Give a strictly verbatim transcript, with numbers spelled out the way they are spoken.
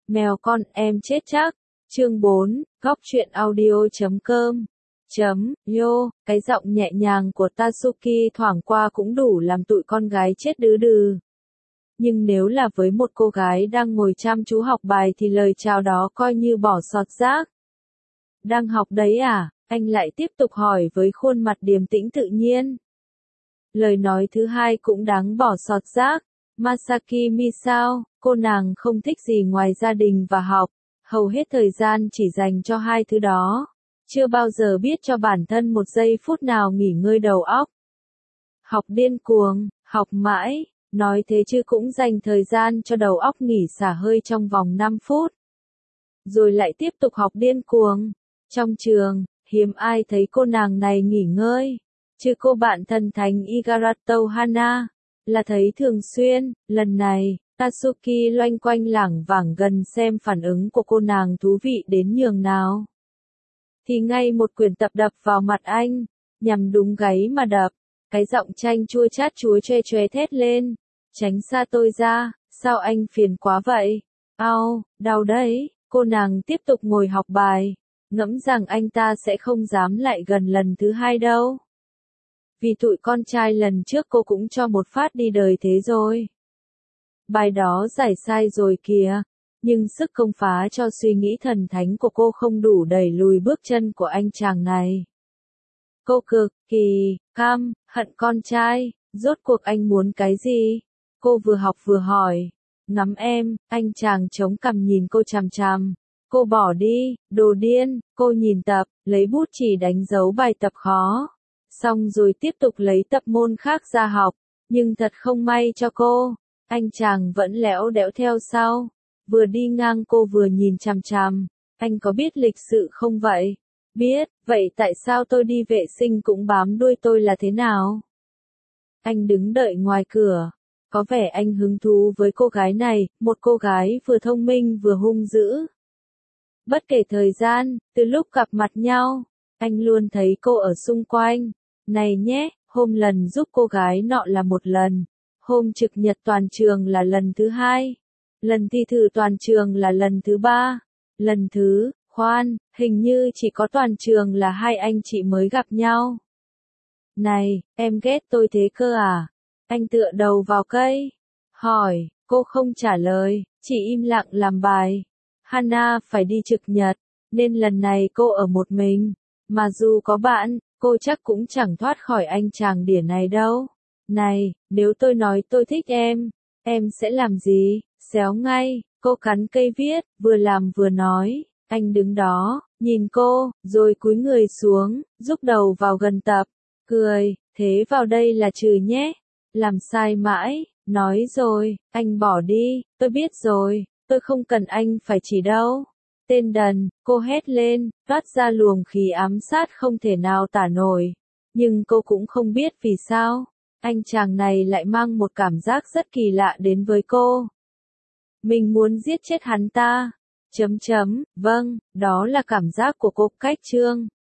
Mèo con em chết chắc. Chương bốn, góc truyện audio chấm com. Chấm, yo, cái giọng nhẹ nhàng của Tatsuki thoảng qua cũng đủ làm tụi con gái chết đứ đừ. Nhưng nếu là với một cô gái đang ngồi chăm chú học bài thì lời chào đó coi như bỏ sọt rác. Đang học đấy à? Anh lại tiếp tục hỏi với khuôn mặt điềm tĩnh tự nhiên. Lời nói thứ hai cũng đáng bỏ sọt rác. Masaki Misao, cô nàng không thích gì ngoài gia đình và học, hầu hết thời gian chỉ dành cho hai thứ đó, chưa bao giờ biết cho bản thân một giây phút nào nghỉ ngơi đầu óc. Học điên cuồng, học mãi, nói thế chứ cũng dành thời gian cho đầu óc nghỉ xả hơi trong vòng năm phút. Rồi lại tiếp tục học điên cuồng. Trong trường, hiếm ai thấy cô nàng này nghỉ ngơi, chứ cô bạn thân thánh Igarato Hana là thấy thường xuyên. Lần này, Tatsuki loanh quanh lảng vảng gần xem phản ứng của cô nàng thú vị đến nhường nào. Thì ngay một quyển tập đập vào mặt anh, nhằm đúng gáy mà đập, cái giọng chanh chua chát chúa choe choe thét lên. Tránh xa tôi ra, sao anh phiền quá vậy? Ao, đau đấy. Cô nàng tiếp tục ngồi học bài, ngẫm rằng anh ta sẽ không dám lại gần lần thứ hai đâu. Vì tụi con trai lần trước cô cũng cho một phát đi đời thế rồi. Bài đó giải sai rồi kìa, nhưng sức công phá cho suy nghĩ thần thánh của cô không đủ đẩy lùi bước chân của anh chàng này. Cô cực kỳ căm hận con trai, rốt cuộc anh muốn cái gì? Cô vừa học vừa hỏi. Ngắm em, anh chàng chống cằm nhìn cô chằm chằm. Cô bỏ đi, đồ điên. Cô nhìn tập, lấy bút chỉ đánh dấu bài tập khó. Xong rồi tiếp tục lấy tập môn khác ra học. Nhưng thật không may cho cô, anh chàng vẫn lẽo đẽo theo sau. Vừa đi ngang cô vừa nhìn chằm chằm. Anh có biết lịch sự không vậy? Biết. Vậy tại sao tôi đi vệ sinh cũng bám đuôi tôi là thế nào? Anh đứng đợi ngoài cửa. Có vẻ anh hứng thú với cô gái này, một cô gái vừa thông minh vừa hung dữ. Bất kể thời gian, từ lúc gặp mặt nhau, anh luôn thấy cô ở xung quanh. Này nhé, hôm lần giúp cô gái nọ là một lần, hôm trực nhật toàn trường là lần thứ hai, lần thi thử toàn trường là lần thứ ba, lần thứ, khoan, hình như chỉ có toàn trường là hai anh chị mới gặp nhau. Này, em ghét tôi thế cơ à? Anh tựa đầu vào cây, hỏi, cô không trả lời, chỉ im lặng làm bài. Hana phải đi trực nhật, nên lần này cô ở một mình, mà dù có bạn, cô chắc cũng chẳng thoát khỏi anh chàng đỉa này đâu. Này, nếu tôi nói tôi thích em, em sẽ làm gì? Xéo ngay. Cô cắn cây viết, vừa làm vừa nói. Anh đứng đó, nhìn cô, rồi cúi người xuống, rúc đầu vào gần tập, cười, thế vào đây là trừ nhé. Làm sai mãi, nói rồi, anh bỏ đi, tôi biết rồi, tôi không cần anh phải chỉ đâu. Tên đần, cô hét lên, toát ra luồng khí ám sát không thể nào tả nổi. Nhưng cô cũng không biết vì sao, anh chàng này lại mang một cảm giác rất kỳ lạ đến với cô. Mình muốn giết chết hắn ta. Chấm chấm, vâng, đó là cảm giác của cô. Cách chương